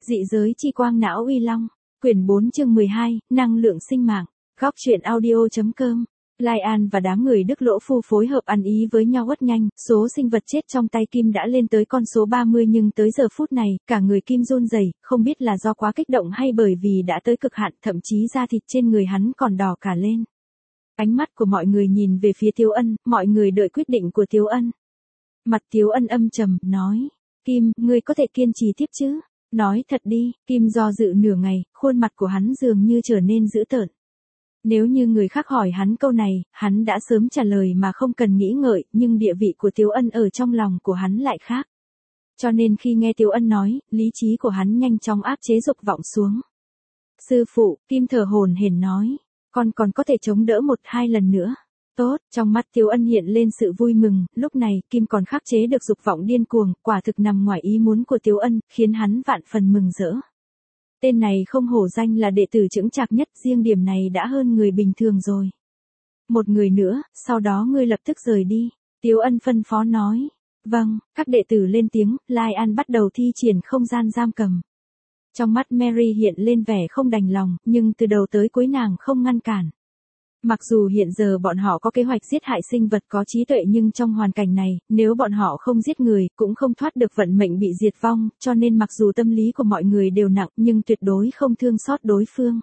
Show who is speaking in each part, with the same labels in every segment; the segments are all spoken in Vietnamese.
Speaker 1: Dị giới chi quang não uy long. Quyển 4 chương 12, năng lượng sinh mạng. Góc truyện audio.com. Lai An và đám người Đức Lỗ Phu phối hợp ăn ý với nhau rất nhanh, số sinh vật chết trong tay Kim đã lên tới con số 30 nhưng tới giờ phút này, cả người Kim run rẩy, không biết là do quá kích động hay bởi vì đã tới cực hạn, thậm chí da thịt trên người hắn còn đỏ cả lên. Ánh mắt của mọi người nhìn về phía Tiếu Ân, mọi người đợi quyết định của Tiếu Ân. Mặt Tiếu Ân âm trầm, nói, Kim, ngươi có thể kiên trì tiếp chứ? Nói thật đi, Kim do dự nửa ngày, khuôn mặt của hắn dường như trở nên dữ tợn. Nếu như người khác hỏi hắn câu này, hắn đã sớm trả lời mà không cần nghĩ ngợi, nhưng địa vị của Tiếu Ân ở trong lòng của hắn lại khác. Cho nên khi nghe Tiếu Ân nói, lý trí của hắn nhanh chóng áp chế dục vọng xuống. Sư phụ, Kim thở hổn hển nói, con còn có thể chống đỡ 1-2 lần nữa. Tốt, trong mắt Tiếu Ân hiện lên sự vui mừng, lúc này Kim còn khắc chế được dục vọng điên cuồng, quả thực nằm ngoài ý muốn của Tiếu Ân, khiến hắn vạn phần mừng rỡ. Tên này không hổ danh là đệ tử chững chạc nhất, riêng điểm này đã hơn người bình thường rồi. Một người nữa, sau đó ngươi lập tức rời đi. Tiếu Ân phân phó nói. Vâng, các đệ tử lên tiếng, Lai An bắt đầu thi triển không gian giam cầm. Trong mắt Mary hiện lên vẻ không đành lòng, nhưng từ đầu tới cuối nàng không ngăn cản. Mặc dù hiện giờ bọn họ có kế hoạch giết hại sinh vật có trí tuệ nhưng trong hoàn cảnh này, nếu bọn họ không giết người, cũng không thoát được vận mệnh bị diệt vong, cho nên mặc dù tâm lý của mọi người đều nặng nhưng tuyệt đối không thương xót đối phương.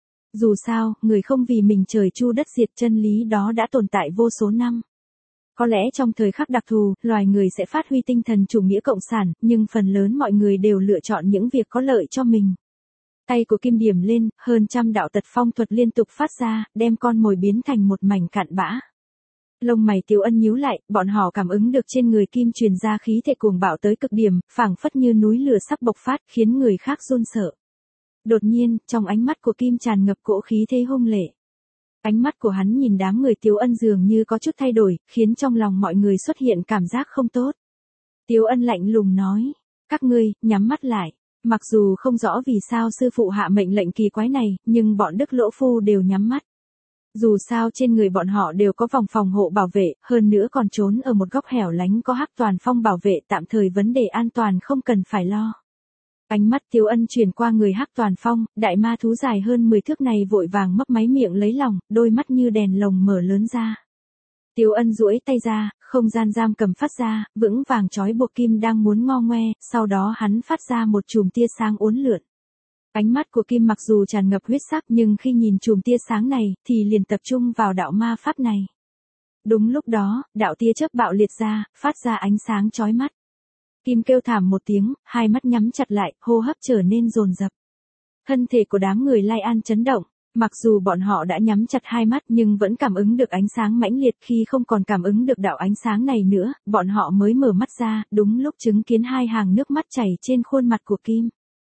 Speaker 1: Dù sao, người không vì mình trời chu đất diệt, chân lý đó đã tồn tại vô số năm. Có lẽ trong thời khắc đặc thù, loài người sẽ phát huy tinh thần chủ nghĩa cộng sản, nhưng phần lớn mọi người đều lựa chọn những việc có lợi cho mình. Tay của Kim điểm lên, hơn trăm đạo tật phong thuật liên tục phát ra, đem con mồi biến thành một mảnh cạn bã. Lông mày Tiếu Ân nhíu lại, bọn họ cảm ứng được trên người Kim truyền ra khí thể cuồng bạo tới cực điểm, phảng phất như núi lửa sắp bộc phát, khiến người khác run sợ. Đột nhiên, trong ánh mắt của Kim tràn ngập cỗ khí thế hung lệ. Ánh mắt của hắn nhìn đám người Tiếu Ân dường như có chút thay đổi, khiến trong lòng mọi người xuất hiện cảm giác không tốt. Tiếu Ân lạnh lùng nói, các ngươi, nhắm mắt lại. Mặc dù không rõ vì sao sư phụ hạ mệnh lệnh kỳ quái này, nhưng bọn Đức Lỗ Phu đều nhắm mắt. Dù sao trên người bọn họ đều có vòng phòng hộ bảo vệ, hơn nữa còn trốn ở một góc hẻo lánh có Hắc Toàn Phong bảo vệ, tạm thời vấn đề an toàn không cần phải lo. Ánh mắt Tiếu Ân chuyển qua người Hắc Toàn Phong, đại ma thú dài hơn 10 thước này vội vàng mấp máy miệng lấy lòng, đôi mắt như đèn lồng mở lớn ra. Tiếu Ân duỗi tay ra, không gian giam cầm phát ra, vững vàng trói buộc Kim đang muốn ngo ngoe, sau đó hắn phát ra một chùm tia sáng uốn lượn. Ánh mắt của Kim mặc dù tràn ngập huyết sắc nhưng khi nhìn chùm tia sáng này, thì liền tập trung vào đạo ma pháp này. Đúng lúc đó, đạo tia chớp bạo liệt ra, phát ra ánh sáng chói mắt. Kim kêu thảm một tiếng, hai mắt nhắm chặt lại, hô hấp trở nên dồn dập. Thân thể của đám người Lai An chấn động. Mặc dù bọn họ đã nhắm chặt hai mắt nhưng vẫn cảm ứng được ánh sáng mãnh liệt, khi không còn cảm ứng được đạo ánh sáng này nữa, bọn họ mới mở mắt ra, đúng lúc chứng kiến hai hàng nước mắt chảy trên khuôn mặt của Kim.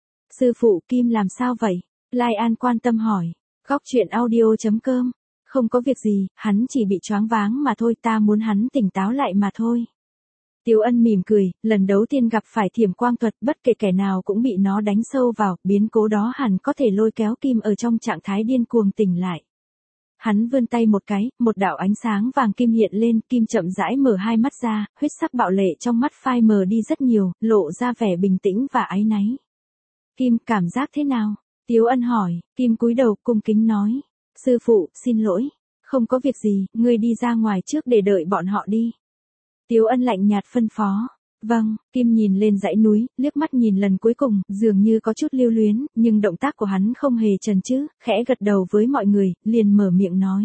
Speaker 1: Sư phụ, Kim làm sao vậy? Lai An quan tâm hỏi. Góc truyện audio.com. Không có việc gì, hắn chỉ bị choáng váng mà thôi, ta muốn hắn tỉnh táo lại mà thôi. Tiếu Ân mỉm cười, lần đầu tiên gặp phải thiểm quang thuật, bất kể kẻ nào cũng bị nó đánh sâu vào, biến cố đó hẳn có thể lôi kéo Kim ở trong trạng thái điên cuồng tỉnh lại. Hắn vươn tay một cái, một đạo ánh sáng vàng kim hiện lên, Kim chậm rãi mở hai mắt ra, huyết sắc bạo lệ trong mắt phai mờ đi rất nhiều, lộ ra vẻ bình tĩnh và áy náy. Kim, cảm giác thế nào? Tiếu Ân hỏi. Kim cúi đầu cung kính nói. Sư phụ, xin lỗi. Không có việc gì, ngươi đi ra ngoài trước để đợi bọn họ đi. Tiếu Ân lạnh nhạt phân phó. Vâng, Kim nhìn lên dãy núi, liếc mắt nhìn lần cuối cùng, dường như có chút lưu luyến, nhưng động tác của hắn không hề chần chừ, khẽ gật đầu với mọi người, liền mở miệng nói.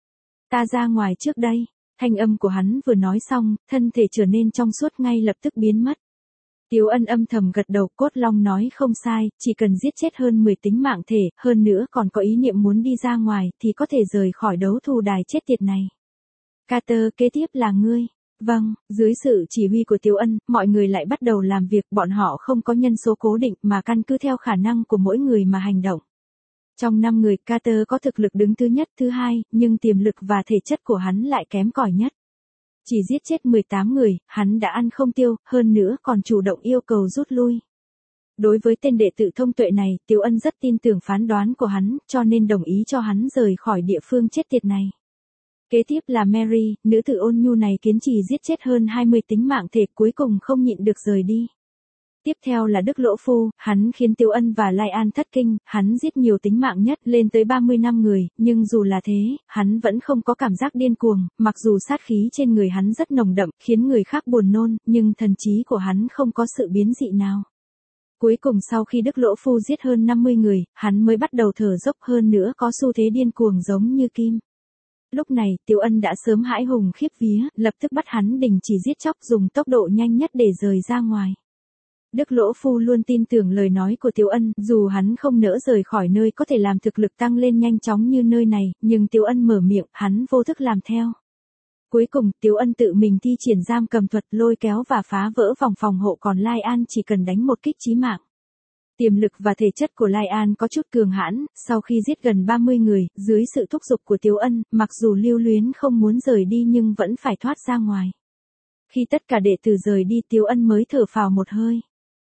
Speaker 1: Ta ra ngoài trước đây. Thanh âm của hắn vừa nói xong, thân thể trở nên trong suốt ngay lập tức biến mất. Tiếu Ân âm thầm gật đầu, Cốt Long nói không sai, chỉ cần giết chết hơn 10 tính mạng thể, hơn nữa còn có ý niệm muốn đi ra ngoài, thì có thể rời khỏi đấu thù đài chết tiệt này. Carter, kế tiếp là ngươi. Vâng, dưới sự chỉ huy của Tiếu Ân, mọi người lại bắt đầu làm việc, bọn họ không có nhân số cố định mà căn cứ theo khả năng của mỗi người mà hành động. Trong 5 người, Carter có thực lực đứng thứ nhất, thứ hai, nhưng tiềm lực và thể chất của hắn lại kém cỏi nhất. Chỉ giết chết 18 người, hắn đã ăn không tiêu, hơn nữa còn chủ động yêu cầu rút lui. Đối với tên đệ tử thông tuệ này, Tiếu Ân rất tin tưởng phán đoán của hắn, cho nên đồng ý cho hắn rời khỏi địa phương chết tiệt này. Kế tiếp là Mary, nữ tử ôn nhu này kiến trì giết chết hơn 20 tính mạng thể, cuối cùng không nhịn được rời đi. Tiếp theo là Đức Lỗ Phu, hắn khiến Tiếu Ân và Lai An thất kinh, hắn giết nhiều tính mạng nhất lên tới 30 năm người, nhưng dù là thế, hắn vẫn không có cảm giác điên cuồng, mặc dù sát khí trên người hắn rất nồng đậm, khiến người khác buồn nôn, nhưng thần trí của hắn không có sự biến dị nào. Cuối cùng sau khi Đức Lỗ Phu giết hơn 50 người, hắn mới bắt đầu thở dốc hơn nữa có xu thế điên cuồng giống như Kim. Lúc này, Tiếu Ân đã sớm hãi hùng khiếp vía, lập tức bắt hắn đình chỉ giết chóc dùng tốc độ nhanh nhất để rời ra ngoài. Đức Lỗ Phu luôn tin tưởng lời nói của Tiếu Ân, dù hắn không nỡ rời khỏi nơi có thể làm thực lực tăng lên nhanh chóng như nơi này, nhưng Tiếu Ân mở miệng, hắn vô thức làm theo. Cuối cùng, Tiếu Ân tự mình thi triển giam cầm thuật lôi kéo và phá vỡ vòng phòng hộ, còn Lai An chỉ cần đánh một kích chí mạng. Tiềm lực và thể chất của Lai An có chút cường hãn, sau khi giết gần 30 người, dưới sự thúc giục của Tiếu Ân, mặc dù lưu luyến không muốn rời đi nhưng vẫn phải thoát ra ngoài. Khi tất cả đệ tử rời đi, Tiếu Ân mới thở phào một hơi.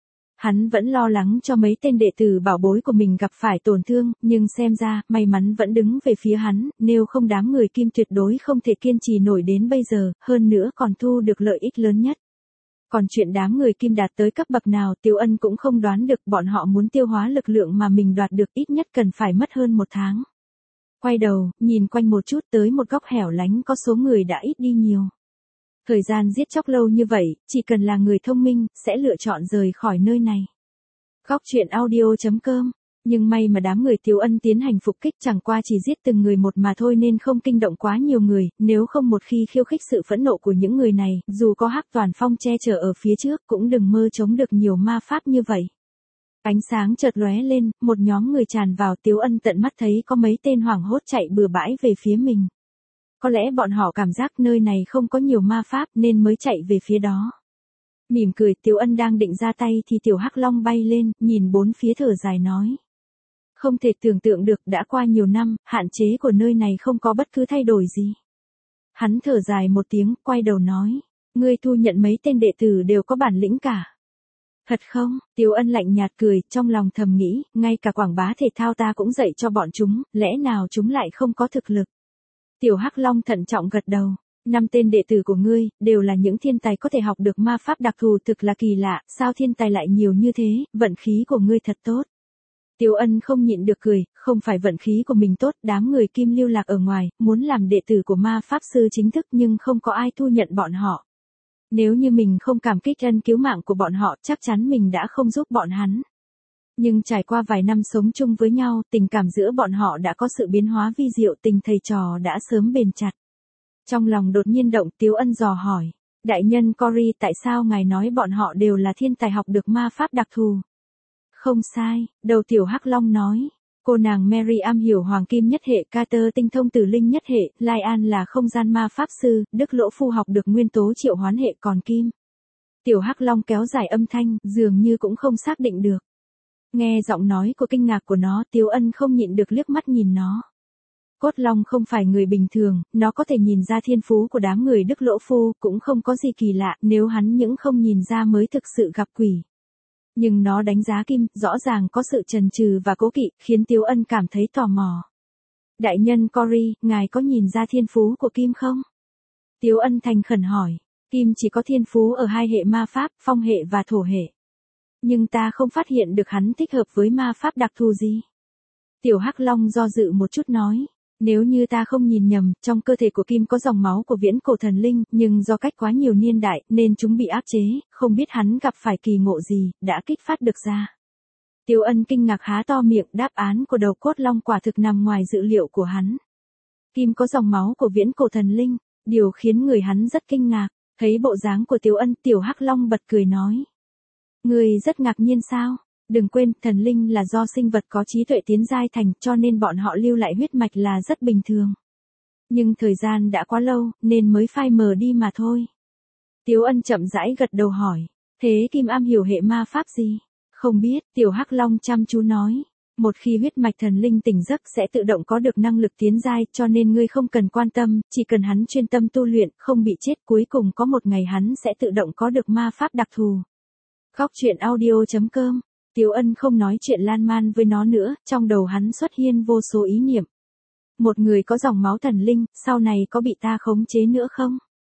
Speaker 1: Hắn vẫn lo lắng cho mấy tên đệ tử bảo bối của mình gặp phải tổn thương, nhưng xem ra, may mắn vẫn đứng về phía hắn, nếu không đám người Kim tuyệt đối không thể kiên trì nổi đến bây giờ, hơn nữa còn thu được lợi ích lớn nhất. Còn chuyện đám người Kim đạt tới cấp bậc nào Tiếu Ân cũng không đoán được, bọn họ muốn tiêu hóa lực lượng mà mình đoạt được ít nhất cần phải mất hơn 1 tháng. Quay đầu, nhìn quanh một chút tới một góc hẻo lánh có số người đã ít đi nhiều. Thời gian giết chóc lâu như vậy, chỉ cần là người thông minh, sẽ lựa chọn rời khỏi nơi này. Góc truyện audio.com. Nhưng may mà đám người Tiếu Ân tiến hành phục kích chẳng qua chỉ giết từng người một mà thôi nên không kinh động quá nhiều người, nếu không một khi khiêu khích sự phẫn nộ của những người này, dù có Hắc Toàn Phong che chở ở phía trước cũng đừng mơ chống được nhiều ma pháp như vậy. Ánh sáng chợt lóe lên, một nhóm người tràn vào, Tiếu Ân tận mắt thấy có mấy tên hoảng hốt chạy bừa bãi về phía mình. Có lẽ bọn họ cảm giác nơi này không có nhiều ma pháp nên mới chạy về phía đó. Mỉm cười, Tiếu Ân đang định ra tay thì tiểu Hắc Long bay lên, nhìn bốn phía thở dài nói. Không thể tưởng tượng được, đã qua nhiều năm, hạn chế của nơi này không có bất cứ thay đổi gì. Hắn thở dài một tiếng, quay đầu nói. Ngươi thu nhận mấy tên đệ tử đều có bản lĩnh cả. Thật không? Tiếu Ân lạnh nhạt cười, trong lòng thầm nghĩ, ngay cả quảng bá thể thao ta cũng dạy cho bọn chúng, lẽ nào chúng lại không có thực lực? Tiểu Hắc Long thận trọng gật đầu. 5 tên đệ tử của ngươi, đều là những thiên tài có thể học được ma pháp đặc thù, thực là kỳ lạ, sao thiên tài lại nhiều như thế, vận khí của ngươi thật tốt. Tiếu Ân không nhịn được cười, không phải vận khí của mình tốt, đám người Kim lưu lạc ở ngoài, muốn làm đệ tử của ma pháp sư chính thức nhưng không có ai thu nhận bọn họ. Nếu như mình không cảm kích ân cứu mạng của bọn họ, chắc chắn mình đã không giúp bọn hắn. Nhưng trải qua vài năm sống chung với nhau, tình cảm giữa bọn họ đã có sự biến hóa vi diệu, tình thầy trò đã sớm bền chặt. Trong lòng đột nhiên động, Tiếu Ân dò hỏi, đại nhân Cory, tại sao ngài nói bọn họ đều là thiên tài học được ma pháp đặc thù? Không sai, đầu tiểu Hắc Long nói. Cô nàng Mary am hiểu hoàng kim nhất hệ, Carter tinh thông tử linh nhất hệ, Lai An là không gian ma pháp sư, Đức Lỗ Phu học được nguyên tố triệu hoán hệ, còn Kim. Tiểu Hắc Long kéo dài âm thanh, dường như cũng không xác định được. Nghe giọng nói của kinh ngạc của nó, Tiếu Ân không nhịn được liếc mắt nhìn nó. Cốt Long không phải người bình thường, nó có thể nhìn ra thiên phú của đám người Đức Lỗ Phu, cũng không có gì kỳ lạ, nếu hắn những không nhìn ra mới thực sự gặp quỷ. Nhưng nó đánh giá Kim, rõ ràng có sự chần chừ và cố kỵ, khiến Tiếu Ân cảm thấy tò mò. Đại nhân Cory, ngài có nhìn ra thiên phú của Kim không? Tiếu Ân thành khẩn hỏi. Kim chỉ có thiên phú ở 2 hệ ma pháp, phong hệ và thổ hệ. Nhưng ta không phát hiện được hắn thích hợp với ma pháp đặc thù gì. Tiểu Hắc Long do dự một chút nói. Nếu như ta không nhìn nhầm, trong cơ thể của Kim có dòng máu của viễn cổ thần linh, nhưng do cách quá nhiều niên đại, nên chúng bị áp chế, không biết hắn gặp phải kỳ ngộ gì, đã kích phát được ra. Tiếu Ân kinh ngạc há to miệng, đáp án của đầu Cốt Long quả thực nằm ngoài dự liệu của hắn. Kim có dòng máu của viễn cổ thần linh, điều khiến người hắn rất kinh ngạc, thấy bộ dáng của Tiếu Ân, tiểu Hắc Long bật cười nói. Người rất ngạc nhiên sao? Đừng quên, thần linh là do sinh vật có trí tuệ tiến giai thành, cho nên bọn họ lưu lại huyết mạch là rất bình thường. Nhưng thời gian đã quá lâu, nên mới phai mờ đi mà thôi. Tiếu Ân chậm rãi gật đầu hỏi, thế Kim am hiểu hệ ma pháp gì? Không biết, tiểu Hắc Long chăm chú nói. Một khi huyết mạch thần linh tỉnh giấc sẽ tự động có được năng lực tiến giai, cho nên ngươi không cần quan tâm, chỉ cần hắn chuyên tâm tu luyện, không bị chết, cuối cùng có một ngày hắn sẽ tự động có được ma pháp đặc thù. Góc truyện audio.com. Tiếu Ân không nói chuyện lan man với nó nữa, trong đầu hắn xuất hiện vô số ý niệm. Một người có dòng máu thần linh, sau này có bị ta khống chế nữa không?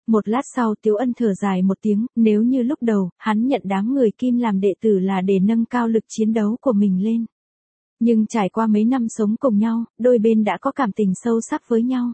Speaker 1: Một lát sau Tiếu Ân thở dài một tiếng, nếu như lúc đầu, hắn nhận đám người Kim làm đệ tử là để nâng cao lực chiến đấu của mình lên. Nhưng trải qua mấy năm sống cùng nhau, đôi bên đã có cảm tình sâu sắc với nhau.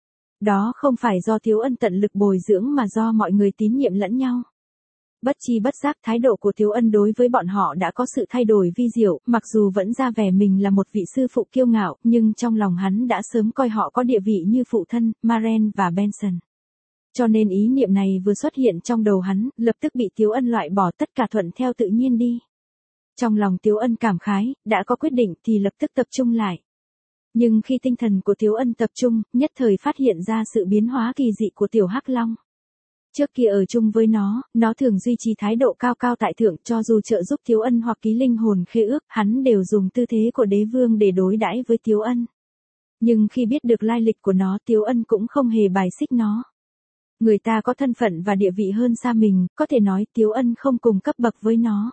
Speaker 1: Đó không phải do Tiếu Ân tận lực bồi dưỡng mà do mọi người tín nhiệm lẫn nhau. Bất chi bất giác thái độ của Tiếu Ân đối với bọn họ đã có sự thay đổi vi diệu, mặc dù vẫn ra vẻ mình là một vị sư phụ kiêu ngạo, nhưng trong lòng hắn đã sớm coi họ có địa vị như phụ thân, Maren và Benson. Cho nên ý niệm này vừa xuất hiện trong đầu hắn, lập tức bị Tiếu Ân loại bỏ, tất cả thuận theo tự nhiên đi. Trong lòng Tiếu Ân cảm khái, đã có quyết định thì lập tức tập trung lại. Nhưng khi tinh thần của Tiếu Ân tập trung, nhất thời phát hiện ra sự biến hóa kỳ dị của Tiểu Hắc Long. Trước kia ở chung với nó thường duy trì thái độ cao cao tại thượng, cho dù trợ giúp Tiếu Ân hoặc ký linh hồn khế ước, hắn đều dùng tư thế của đế vương để đối đãi với Tiếu Ân. Nhưng khi biết được lai lịch của nó, Tiếu Ân cũng không hề bài xích nó. Người ta có thân phận và địa vị hơn xa mình, có thể nói Tiếu Ân không cùng cấp bậc với nó.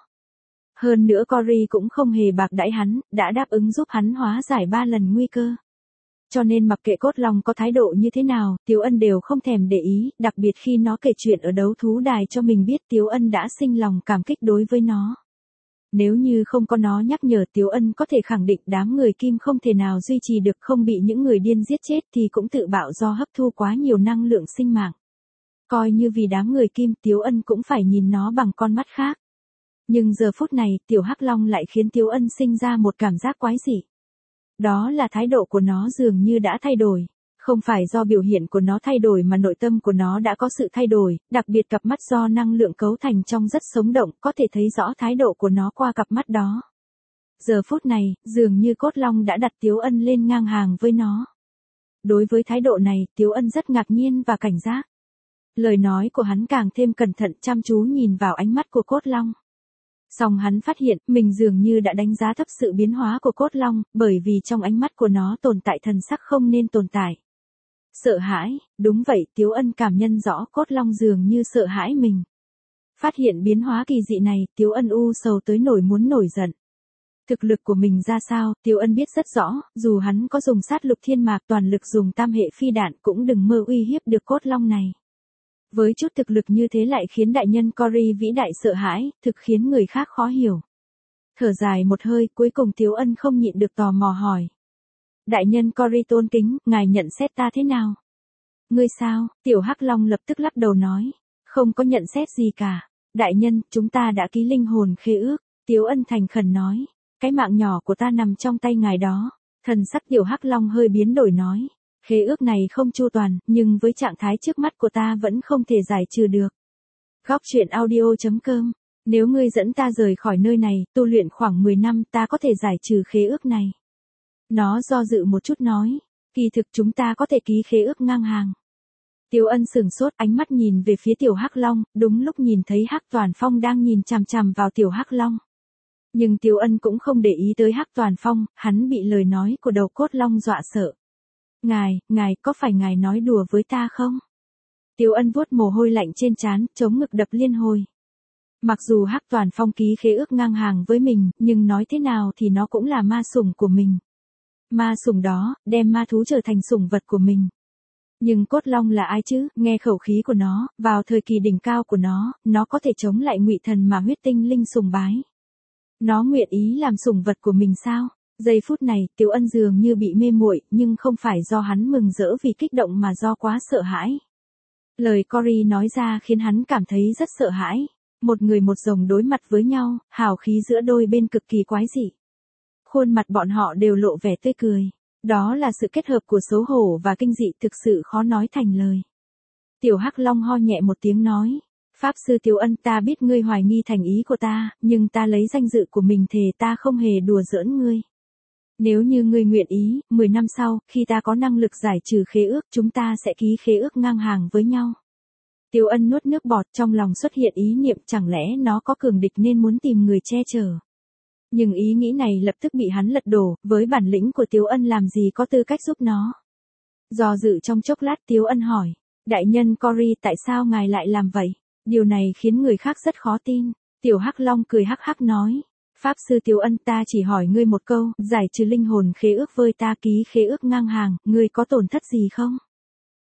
Speaker 1: Hơn nữa Cory cũng không hề bạc đãi hắn, đã đáp ứng giúp hắn hóa giải 3 lần nguy cơ. Cho nên mặc kệ Cốt Long có thái độ như thế nào, Tiếu Ân đều không thèm để ý, đặc biệt khi nó kể chuyện ở đấu thú đài cho mình biết, Tiếu Ân đã sinh lòng cảm kích đối với nó. Nếu như không có nó nhắc nhở, Tiếu Ân có thể khẳng định đám người Kim không thể nào duy trì được, không bị những người điên giết chết thì cũng tự bạo do hấp thu quá nhiều năng lượng sinh mạng. Coi như vì đám người Kim, Tiếu Ân cũng phải nhìn nó bằng con mắt khác. Nhưng giờ phút này, Tiểu Hắc Long lại khiến Tiếu Ân sinh ra một cảm giác quái dị. Đó là thái độ của nó dường như đã thay đổi. Không phải do biểu hiện của nó thay đổi mà nội tâm của nó đã có sự thay đổi, đặc biệt cặp mắt do năng lượng cấu thành trong rất sống động, có thể thấy rõ thái độ của nó qua cặp mắt đó. Giờ phút này, dường như Cốt Long đã đặt Tiếu Ân lên ngang hàng với nó. Đối với thái độ này, Tiếu Ân rất ngạc nhiên và cảnh giác. Lời nói của hắn càng thêm cẩn thận, chăm chú nhìn vào ánh mắt của Cốt Long. Song hắn phát hiện, mình dường như đã đánh giá thấp sự biến hóa của Cốt Long, bởi vì trong ánh mắt của nó tồn tại thần sắc không nên tồn tại. Sợ hãi, đúng vậy, Tiếu Ân cảm nhận rõ Cốt Long dường như sợ hãi mình. Phát hiện biến hóa kỳ dị này, Tiếu Ân u sầu tới nổi muốn nổi giận. Thực lực của mình ra sao, Tiếu Ân biết rất rõ, dù hắn có dùng sát lục thiên mạc toàn lực dùng tam hệ phi đạn cũng đừng mơ uy hiếp được Cốt Long này. Với chút thực lực như thế lại khiến đại nhân Cory vĩ đại sợ hãi, thực khiến người khác khó hiểu. Thở dài một hơi, cuối cùng Tiếu Ân không nhịn được tò mò hỏi. Đại nhân Cory tôn kính, ngài nhận xét ta thế nào? Ngươi sao? Tiểu Hắc Long lập tức lắc đầu nói. Không có nhận xét gì cả. Đại nhân, chúng ta đã ký linh hồn khế ước. Tiếu Ân thành khẩn nói. Cái mạng nhỏ của ta nằm trong tay ngài đó. Thần sắc Tiểu Hắc Long hơi biến đổi nói. Khế ước này không chu toàn, nhưng với trạng thái trước mắt của ta vẫn không thể giải trừ được. Góc truyện audio.com. Nếu ngươi dẫn ta rời khỏi nơi này, tu luyện khoảng 10 năm ta có thể giải trừ khế ước này. Nó do dự một chút nói. Kỳ thực chúng ta có thể ký khế ước ngang hàng. Tiếu Ân sửng sốt, ánh mắt nhìn về phía Tiểu Hắc Long, đúng lúc nhìn thấy Hắc Toàn Phong đang nhìn chằm chằm vào Tiểu Hắc Long. Nhưng Tiếu Ân cũng không để ý tới Hắc Toàn Phong, hắn bị lời nói của đầu Cốt Long dọa sợ. Ngài, có phải ngài nói đùa với ta không? Tiếu Ân vuốt mồ hôi lạnh trên trán, chống ngực đập liên hồi. Mặc dù Hắc Toàn Phong ký khế ước ngang hàng với mình, nhưng nói thế nào thì nó cũng là ma sủng của mình. Ma sủng đó, đem ma thú trở thành sủng vật của mình. Nhưng Cốt Long là ai chứ? Nghe khẩu khí của nó, vào thời kỳ đỉnh cao của nó có thể chống lại Ngụy Thần mà huyết tinh linh sùng bái. Nó nguyện ý làm sủng vật của mình sao? Giây phút này, Tiếu Ân dường như bị mê muội, nhưng không phải do hắn mừng rỡ vì kích động mà do quá sợ hãi. Lời Cory nói ra khiến hắn cảm thấy rất sợ hãi. Một người một rồng đối mặt với nhau, hào khí giữa đôi bên cực kỳ quái dị. Khuôn mặt bọn họ đều lộ vẻ tươi cười. Đó là sự kết hợp của xấu hổ và kinh dị thực sự khó nói thành lời. Tiểu Hắc Long ho nhẹ một tiếng nói. Pháp sư Tiếu Ân, ta biết ngươi hoài nghi thành ý của ta, nhưng ta lấy danh dự của mình thề ta không hề đùa giỡn ngươi. Nếu như ngươi nguyện ý, 10 năm sau, khi ta có năng lực giải trừ khế ước, chúng ta sẽ ký khế ước ngang hàng với nhau. Tiếu Ân nuốt nước bọt, trong lòng xuất hiện ý niệm chẳng lẽ nó có cường địch nên muốn tìm người che chở. Nhưng ý nghĩ này lập tức bị hắn lật đổ, với bản lĩnh của Tiếu Ân làm gì có tư cách giúp nó. Do dự trong chốc lát Tiếu Ân hỏi, đại nhân Cory tại sao ngài lại làm vậy? Điều này khiến người khác rất khó tin. Tiểu Hắc Long cười hắc hắc nói, Pháp sư Tiếu Ân, ta chỉ hỏi ngươi một câu, giải trừ linh hồn khế ước với ta, ký khế ước ngang hàng, ngươi có tổn thất gì không?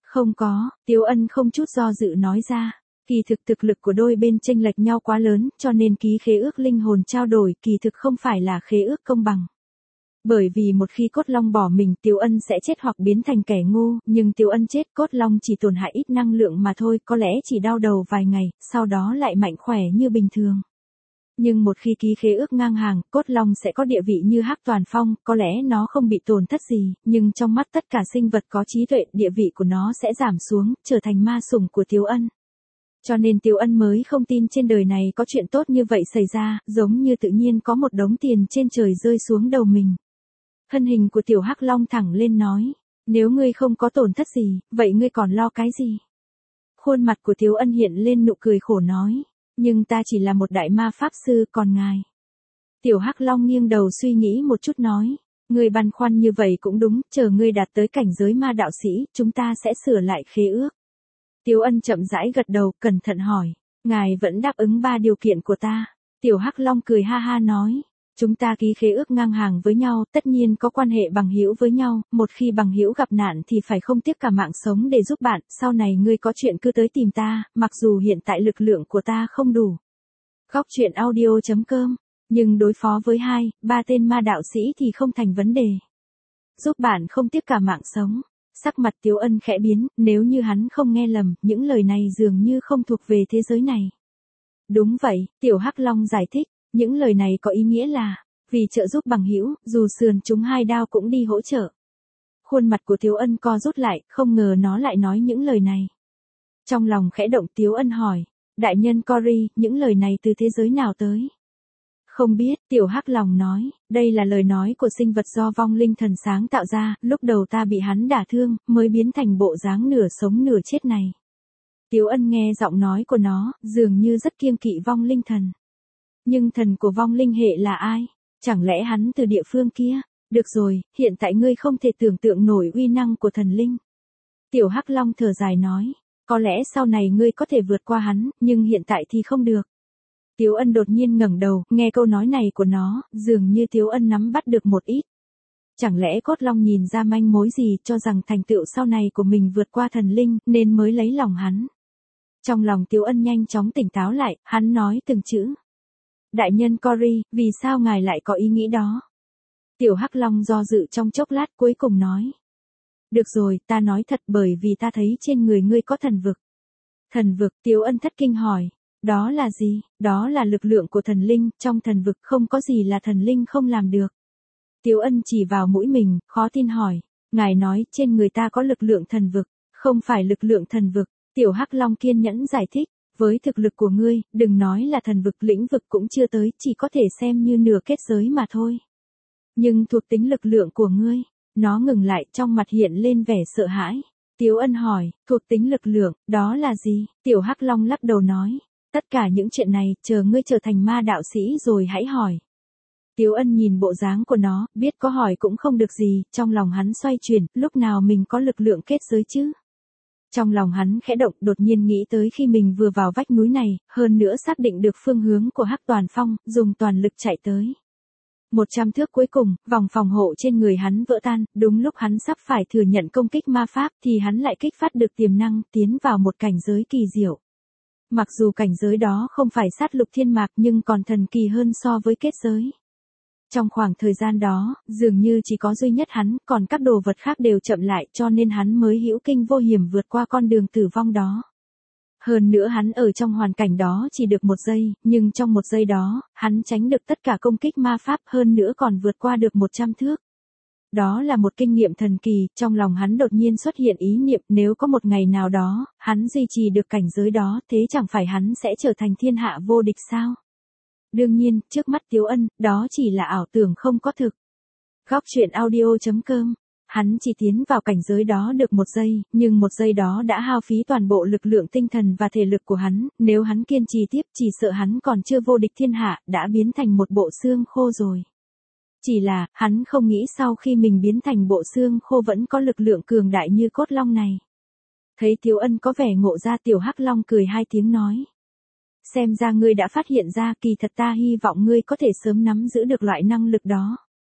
Speaker 1: Không có, Tiếu Ân không chút do dự nói ra. Kỳ thực thực lực của đôi bên chênh lệch nhau quá lớn, cho nên ký khế ước linh hồn trao đổi kỳ thực không phải là khế ước công bằng. Bởi vì một khi cốt long bỏ mình, Tiếu Ân sẽ chết hoặc biến thành kẻ ngu, nhưng Tiếu Ân chết, cốt long chỉ tổn hại ít năng lượng mà thôi, có lẽ chỉ đau đầu vài ngày, sau đó lại mạnh khỏe như bình thường. Nhưng một khi ký khế ước ngang hàng, cốt long sẽ có địa vị như Hắc Toàn Phong, có lẽ nó không bị tổn thất gì, nhưng trong mắt tất cả sinh vật có trí tuệ, địa vị của nó sẽ giảm xuống, trở thành ma sủng của Tiếu Ân. Cho nên Tiếu Ân mới không tin trên đời này có chuyện tốt như vậy xảy ra, giống như tự nhiên có một đống tiền trên trời rơi xuống đầu mình. Thân hình của tiểu Hắc Long thẳng lên nói, nếu ngươi không có tổn thất gì, vậy ngươi còn lo cái gì? Khuôn mặt của Tiếu Ân hiện lên nụ cười khổ nói, nhưng ta chỉ là một đại ma pháp sư, còn ngài. Tiểu Hắc Long nghiêng đầu suy nghĩ một chút nói, ngươi băn khoăn như vậy cũng đúng, chờ ngươi đạt tới cảnh giới ma đạo sĩ, chúng ta sẽ sửa lại khế ước. Tiếu Ân chậm rãi gật đầu, cẩn thận hỏi, ngài vẫn đáp ứng 3 điều kiện của ta. Tiểu Hắc Long cười ha ha nói, chúng ta ký khế ước ngang hàng với nhau, tất nhiên có quan hệ bằng hữu với nhau, một khi bằng hữu gặp nạn thì phải không tiếc cả mạng sống để giúp bạn, sau này ngươi có chuyện cứ tới tìm ta, mặc dù hiện tại lực lượng của ta không đủ. Góc truyện audio.com, nhưng đối phó với 2-3 tên ma đạo sĩ thì không thành vấn đề. Giúp bạn không tiếc cả mạng sống. Sắc mặt Tiếu Ân khẽ biến, nếu như hắn không nghe lầm, những lời này dường như không thuộc về thế giới này. Đúng vậy, Tiểu Hắc Long giải thích, những lời này có ý nghĩa là, vì trợ giúp bằng hữu, dù sườn chúng 2 đao cũng đi hỗ trợ. Khuôn mặt của Tiếu Ân co rút lại, không ngờ nó lại nói những lời này. Trong lòng khẽ động, Tiếu Ân hỏi, đại nhân Cory, những lời này từ thế giới nào tới? Không biết, Tiểu Hắc Long nói, đây là lời nói của sinh vật do vong linh thần sáng tạo ra, lúc đầu ta bị hắn đả thương, mới biến thành bộ dáng nửa sống nửa chết này. Tiếu Ân nghe giọng nói của nó, dường như rất kiêng kỵ vong linh thần. Nhưng thần của vong linh hệ là ai? Chẳng lẽ hắn từ địa phương kia? Được rồi, hiện tại ngươi không thể tưởng tượng nổi uy năng của thần linh. Tiểu Hắc Long thở dài nói, có lẽ sau này ngươi có thể vượt qua hắn, nhưng hiện tại thì không được. Tiếu Ân đột nhiên ngẩng đầu, nghe câu nói này của nó, dường như Tiếu Ân nắm bắt được một ít. Chẳng lẽ cốt long nhìn ra manh mối gì, cho rằng thành tựu sau này của mình vượt qua thần linh, nên mới lấy lòng hắn. Trong lòng Tiếu Ân nhanh chóng tỉnh táo lại, hắn nói từng chữ. Đại nhân Cory, vì sao ngài lại có ý nghĩ đó? Tiểu Hắc Long do dự trong chốc lát, cuối cùng nói. Được rồi, ta nói thật, bởi vì ta thấy trên người ngươi có thần vực. Thần vực? Tiếu Ân thất kinh hỏi. Đó là gì? Đó là lực lượng của thần linh, trong thần vực không có gì là thần linh không làm được. Tiếu Ân chỉ vào mũi mình, khó tin hỏi. Ngài nói trên người ta có lực lượng thần vực, không phải lực lượng thần vực. Tiểu Hắc Long kiên nhẫn giải thích. Với thực lực của ngươi, đừng nói là thần vực, lĩnh vực cũng chưa tới, chỉ có thể xem như nửa kết giới mà thôi. Nhưng thuộc tính lực lượng của ngươi, nó ngừng lại, trong mặt hiện lên vẻ sợ hãi. Tiếu Ân hỏi, thuộc tính lực lượng, đó là gì? Tiểu Hắc Long lắc đầu nói, tất cả những chuyện này, chờ ngươi trở thành ma đạo sĩ rồi hãy hỏi. Tiếu Ân nhìn bộ dáng của nó, biết có hỏi cũng không được gì, trong lòng hắn xoay chuyển, lúc nào mình có lực lượng kết giới chứ? Trong lòng hắn khẽ động, đột nhiên nghĩ tới khi mình vừa vào vách núi này, hơn nữa xác định được phương hướng của Hắc Toàn Phong, dùng toàn lực chạy tới. 100 thước cuối cùng, vòng phòng hộ trên người hắn vỡ tan, đúng lúc hắn sắp phải thừa nhận công kích ma pháp thì hắn lại kích phát được tiềm năng, tiến vào một cảnh giới kỳ diệu. Mặc dù cảnh giới đó không phải sát lục thiên mạc nhưng còn thần kỳ hơn so với kết giới. Trong khoảng thời gian đó, dường như chỉ có duy nhất hắn, còn các đồ vật khác đều chậm lại, cho nên hắn mới hữu kinh vô hiểm vượt qua con đường tử vong đó. Hơn nữa hắn ở trong hoàn cảnh đó chỉ được 1 giây, nhưng trong 1 giây đó, hắn tránh được tất cả công kích ma pháp, hơn nữa còn vượt qua được 100 thước. Đó là một kinh nghiệm thần kỳ, trong lòng hắn đột nhiên xuất hiện ý niệm, nếu có một ngày nào đó, hắn duy trì được cảnh giới đó, thế chẳng phải hắn sẽ trở thành thiên hạ vô địch sao? Đương nhiên, trước mắt Tiếu Ân, đó chỉ là ảo tưởng không có thực. Góc truyện audio.com, hắn chỉ tiến vào cảnh giới đó được 1 giây, nhưng 1 giây đó đã hao phí toàn bộ lực lượng tinh thần và thể lực của hắn, nếu hắn kiên trì tiếp chỉ sợ hắn còn chưa vô địch thiên hạ, đã biến thành một bộ xương khô rồi. Chỉ là, hắn không nghĩ sau khi mình biến thành bộ xương khô vẫn có lực lượng cường đại như cốt long này. Thấy Tiếu Ân có vẻ ngộ ra, Tiểu Hắc Long cười 2 tiếng nói. Xem ra ngươi đã phát hiện ra, kỳ thật ta hy vọng ngươi có thể sớm nắm giữ được loại năng lực đó.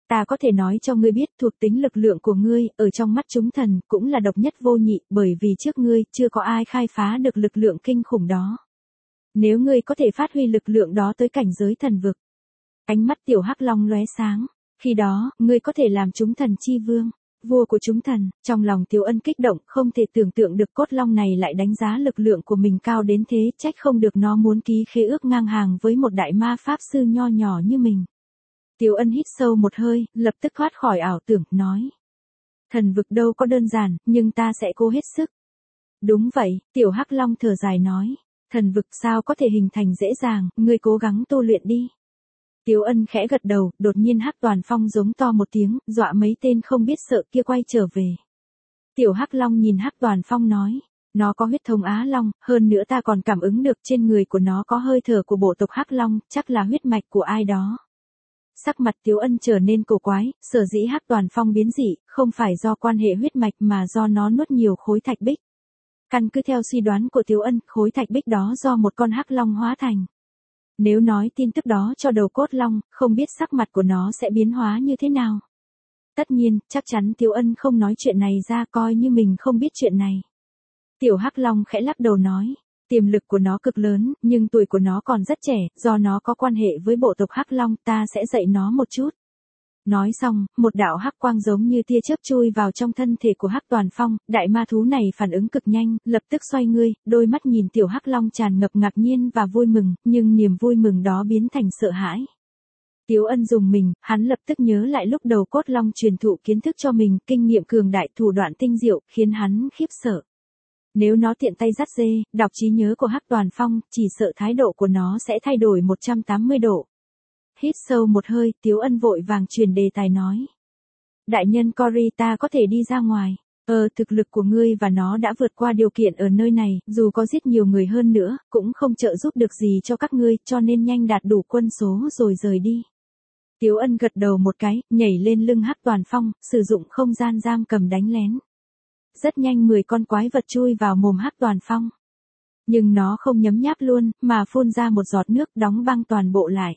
Speaker 1: Ta có thể nói cho ngươi biết thuộc tính lực lượng của ngươi ở trong mắt chúng thần cũng là độc nhất vô nhị bởi vì trước ngươi chưa có ai khai phá được lực lượng kinh khủng đó. Nếu ngươi có thể phát huy lực lượng đó tới cảnh giới thần vực. Ánh mắt tiểu hắc long lóe sáng. Khi đó, ngươi có thể làm chúng thần chi vương, vua của chúng thần. Trong lòng Tiếu Ân kích động, không thể tưởng tượng được cốt long này lại đánh giá lực lượng của mình cao đến thế, trách không được nó muốn ký khế ước ngang hàng với một đại ma pháp sư nho nhỏ như mình. Tiếu Ân hít sâu một hơi, lập tức thoát khỏi ảo tưởng, nói. Thần vực đâu có đơn giản, nhưng ta sẽ cố hết sức. Đúng vậy, tiểu hắc long thở dài nói. Thần vực sao có thể hình thành dễ dàng, ngươi cố gắng tu luyện đi. Tiếu Ân khẽ gật đầu, đột nhiên Hắc Toàn Phong giống to một tiếng, dọa mấy tên không biết sợ kia quay trở về. Tiểu Hắc Long nhìn Hắc Toàn Phong nói, nó có huyết thống Á Long, hơn nữa ta còn cảm ứng được trên người của nó có hơi thở của bộ tộc Hắc Long, chắc là huyết mạch của ai đó. Sắc mặt Tiếu Ân trở nên cổ quái, sở dĩ Hắc Toàn Phong biến dị, không phải do quan hệ huyết mạch mà do nó nuốt nhiều khối thạch bích. Căn cứ theo suy đoán của Tiếu Ân, khối thạch bích đó do một con Hắc Long hóa thành. Nếu nói tin tức đó cho đầu cốt long, không biết sắc mặt của nó sẽ biến hóa như thế nào. Tất nhiên, chắc chắn Tiếu Ân không nói chuyện này ra coi như mình không biết chuyện này. Tiểu Hắc Long khẽ lắc đầu nói, tiềm lực của nó cực lớn, nhưng tuổi của nó còn rất trẻ, do nó có quan hệ với bộ tộc Hắc Long, ta sẽ dạy nó một chút. Nói xong, một đạo hắc quang giống như tia chớp chui vào trong thân thể của Hắc Toàn Phong, đại ma thú này phản ứng cực nhanh, lập tức xoay ngươi, đôi mắt nhìn tiểu Hắc Long tràn ngập ngạc nhiên và vui mừng, nhưng niềm vui mừng đó biến thành sợ hãi. Tiếu Ân dùng mình, hắn lập tức nhớ lại lúc đầu cốt long truyền thụ kiến thức cho mình, kinh nghiệm cường đại thủ đoạn tinh diệu, khiến hắn khiếp sợ. Nếu nó tiện tay dắt dê, đọc trí nhớ của Hắc Toàn Phong, chỉ sợ thái độ của nó sẽ thay đổi 180 độ. Hít sâu một hơi, Tiếu Ân vội vàng truyền đề tài nói. Đại nhân Cory, ta có thể đi ra ngoài. Thực lực của ngươi và nó đã vượt qua điều kiện ở nơi này, dù có giết nhiều người hơn nữa, cũng không trợ giúp được gì cho các ngươi, cho nên nhanh đạt đủ quân số rồi rời đi. Tiếu Ân gật đầu một cái, nhảy lên lưng Hắc Toàn Phong, sử dụng không gian giam cầm đánh lén. Rất nhanh 10 con quái vật chui vào mồm Hắc Toàn Phong. Nhưng nó không nhấm nháp luôn, mà phun ra một giọt nước đóng băng toàn bộ lại.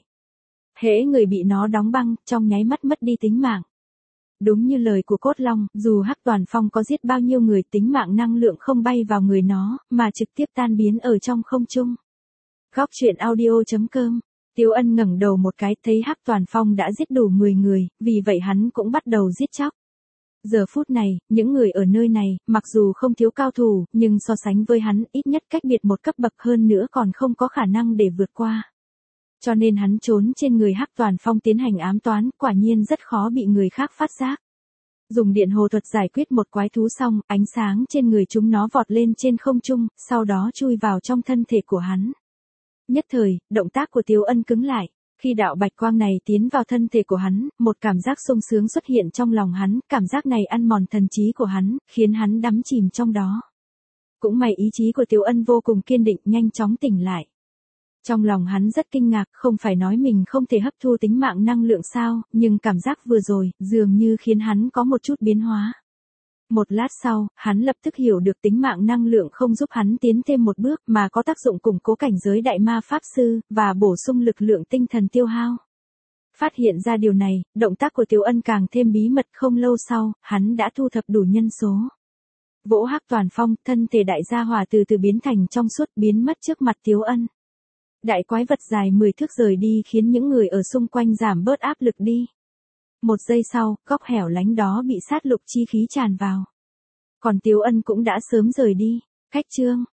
Speaker 1: Hễ người bị nó đóng băng, trong nháy mắt mất đi tính mạng. Đúng như lời của cốt long, dù Hắc Toàn Phong có giết bao nhiêu người, tính mạng năng lượng không bay vào người nó, mà trực tiếp tan biến ở trong không trung. Góc truyện audio.com. Tiếu Ân ngẩng đầu một cái, thấy Hắc Toàn Phong đã giết đủ 10 người, vì vậy hắn cũng bắt đầu giết chóc. Giờ phút này, những người ở nơi này, mặc dù không thiếu cao thủ, nhưng so sánh với hắn, ít nhất cách biệt một cấp bậc hơn nữa còn không có khả năng để vượt qua. Cho nên hắn trốn trên người Hắc Toàn Phong tiến hành ám toán, quả nhiên rất khó bị người khác phát giác. Dùng điện hồ thuật giải quyết một quái thú xong, ánh sáng trên người chúng nó vọt lên trên không trung, sau đó chui vào trong thân thể của hắn. Nhất thời, động tác của Tiếu Ân cứng lại. Khi đạo bạch quang này tiến vào thân thể của hắn, một cảm giác sung sướng xuất hiện trong lòng hắn, cảm giác này ăn mòn thần trí của hắn, khiến hắn đắm chìm trong đó. Cũng may ý chí của Tiếu Ân vô cùng kiên định, nhanh chóng tỉnh lại. Trong lòng hắn rất kinh ngạc, không phải nói mình không thể hấp thu tính mạng năng lượng sao, nhưng cảm giác vừa rồi, dường như khiến hắn có một chút biến hóa. Một lát sau, hắn lập tức hiểu được tính mạng năng lượng không giúp hắn tiến thêm một bước mà có tác dụng củng cố cảnh giới đại ma pháp sư, và bổ sung lực lượng tinh thần tiêu hao. Phát hiện ra điều này, động tác của Tiếu Ân càng thêm bí mật, không lâu sau, hắn đã thu thập đủ nhân số. Vỗ Hắc Toàn Phong, thân thể đại gia hỏa từ từ biến thành trong suốt, biến mất trước mặt Tiếu Ân. Đại quái vật dài 10 thước rời đi khiến những người ở xung quanh giảm bớt áp lực đi. Một giây sau, góc hẻo lánh đó bị sát lục chi khí tràn vào. Còn Tiếu Ân cũng đã sớm rời đi. Khách chương.